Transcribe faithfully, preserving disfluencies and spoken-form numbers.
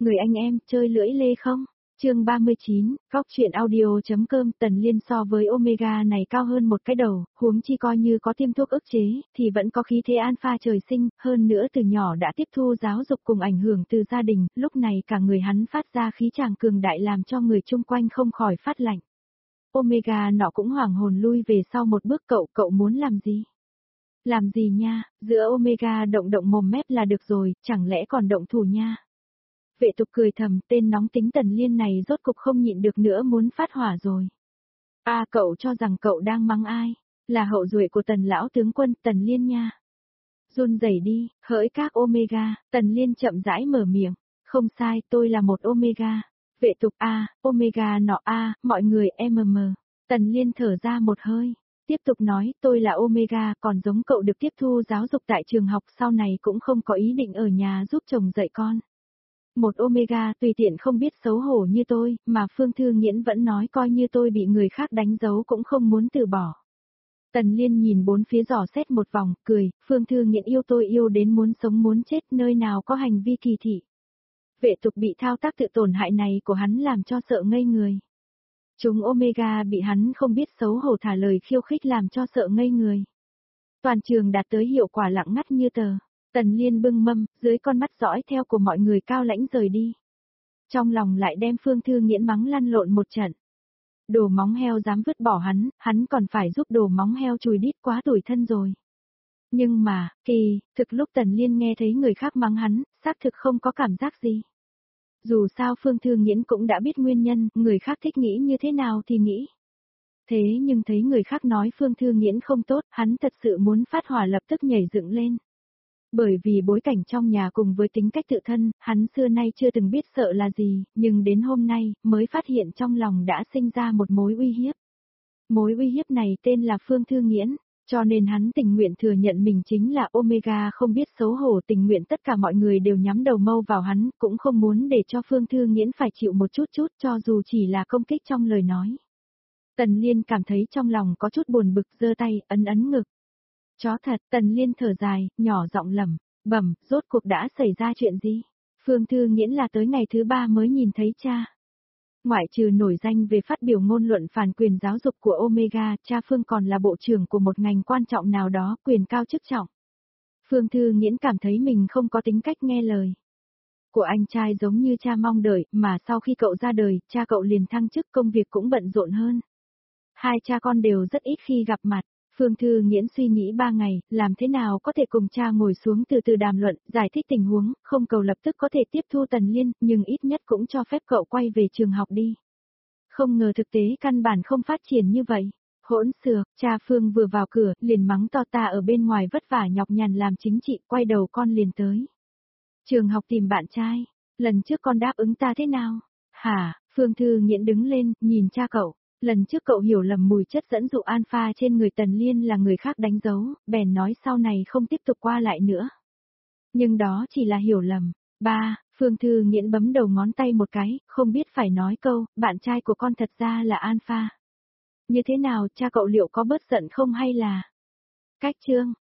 Người anh em, chơi lưỡi lê không? Chương ba mươi chín, Góc truyện audio.com. Tần Liên so với Omega này cao hơn một cái đầu, huống chi coi như có tiêm thuốc ức chế, thì vẫn có khí thế alpha trời sinh, hơn nữa từ nhỏ đã tiếp thu giáo dục cùng ảnh hưởng từ gia đình, lúc này cả người hắn phát ra khí tràng cường đại làm cho người chung quanh không khỏi phát lạnh. Omega nọ cũng hoảng hồn lui về sau một bước. Cậu, cậu muốn làm gì? Làm gì nha, giữa Omega động động mồm mép là được rồi, chẳng lẽ còn động thủ nha? Vệ tục cười thầm, tên nóng tính Tần Liên này rốt cục không nhịn được nữa muốn phát hỏa rồi. A à, cậu cho rằng cậu đang mắng ai? Là hậu duệ của Tần lão tướng quân Tần Liên nha. Run rẩy đi, hỡi các Omega, Tần Liên chậm rãi mở miệng. Không sai, tôi là một Omega. Vệ tục A, à, Omega nọ A, à, mọi người mm. Tần Liên thở ra một hơi. Tiếp tục nói, tôi là Omega, còn giống cậu được tiếp thu giáo dục tại trường học, sau này cũng không có ý định ở nhà giúp chồng dạy con. Một Omega tùy tiện không biết xấu hổ như tôi, mà Phương Thư Nghiễn vẫn nói coi như tôi bị người khác đánh dấu cũng không muốn từ bỏ. Tần Liên nhìn bốn phía dò xét một vòng, cười, Phương Thư Nghiễn yêu tôi yêu đến muốn sống muốn chết, nơi nào có hành vi kỳ thị. Vệ tục bị thao tác tự tổn hại này của hắn làm cho sợ ngây người. Chúng Omega bị hắn không biết xấu hổ thả lời khiêu khích làm cho sợ ngây người. Toàn trường đạt tới hiệu quả lặng ngắt như tờ. Tần Liên bưng mâm, dưới con mắt dõi theo của mọi người cao lãnh rời đi. Trong lòng lại đem Phương Thư Nghiễn mắng lăn lộn một trận. Đồ móng heo dám vứt bỏ hắn, hắn còn phải giúp đồ móng heo chùi đít, quá tủi thân rồi. Nhưng mà, kỳ, thực lúc Tần Liên nghe thấy người khác mắng hắn, xác thực không có cảm giác gì. Dù sao Phương Thư Nghiễn cũng đã biết nguyên nhân, người khác thích nghĩ như thế nào thì nghĩ. Thế nhưng thấy người khác nói Phương Thư Nghiễn không tốt, hắn thật sự muốn phát hỏa lập tức nhảy dựng lên. Bởi vì bối cảnh trong nhà cùng với tính cách tự thân, hắn xưa nay chưa từng biết sợ là gì, nhưng đến hôm nay, mới phát hiện trong lòng đã sinh ra một mối uy hiếp. Mối uy hiếp này tên là Phương Thư Nghiễn, cho nên hắn tình nguyện thừa nhận mình chính là Omega không biết xấu hổ, tình nguyện tất cả mọi người đều nhắm đầu mâu vào hắn, cũng không muốn để cho Phương Thư Nghiễn phải chịu một chút chút cho dù chỉ là công kích trong lời nói. Tần Liên cảm thấy trong lòng có chút buồn bực, giơ tay, ấn ấn ngực. Chó thật, Tần Liên thở dài, nhỏ giọng lẩm bẩm, rốt cuộc đã xảy ra chuyện gì? Phương Thư Nghiễn là tới ngày thứ ba mới nhìn thấy cha. Ngoại trừ nổi danh về phát biểu ngôn luận phản quyền giáo dục của Omega, cha Phương còn là bộ trưởng của một ngành quan trọng nào đó, quyền cao chức trọng. Phương Thư Nghiễn cảm thấy mình không có tính cách nghe lời của anh trai giống như cha mong đợi, mà sau khi cậu ra đời, cha cậu liền thăng chức, công việc cũng bận rộn hơn. Hai cha con đều rất ít khi gặp mặt. Phương Thư Nghiễn suy nghĩ ba ngày, làm thế nào có thể cùng cha ngồi xuống từ từ đàm luận, giải thích tình huống, không cầu lập tức có thể tiếp thu Tần Liên, nhưng ít nhất cũng cho phép cậu quay về trường học đi. Không ngờ thực tế căn bản không phát triển như vậy. Hỗn xược, cha Phương vừa vào cửa, liền mắng to ta ở bên ngoài vất vả nhọc nhằn làm chính trị, quay đầu con liền tới. Trường học tìm bạn trai, lần trước con đáp ứng ta thế nào? Hả, Phương Thư Nghiễn đứng lên, nhìn cha cậu. Lần trước cậu hiểu lầm mùi chất dẫn dụ alpha trên người Tần Liên là người khác đánh dấu, bèn nói sau này không tiếp tục qua lại nữa. Nhưng đó chỉ là hiểu lầm. Ba, Phương Thư Nghiễn bấm đầu ngón tay một cái, không biết phải nói câu, bạn trai của con thật ra là alpha. Như thế nào, cha cậu liệu có bớt giận không hay là... Cách chương.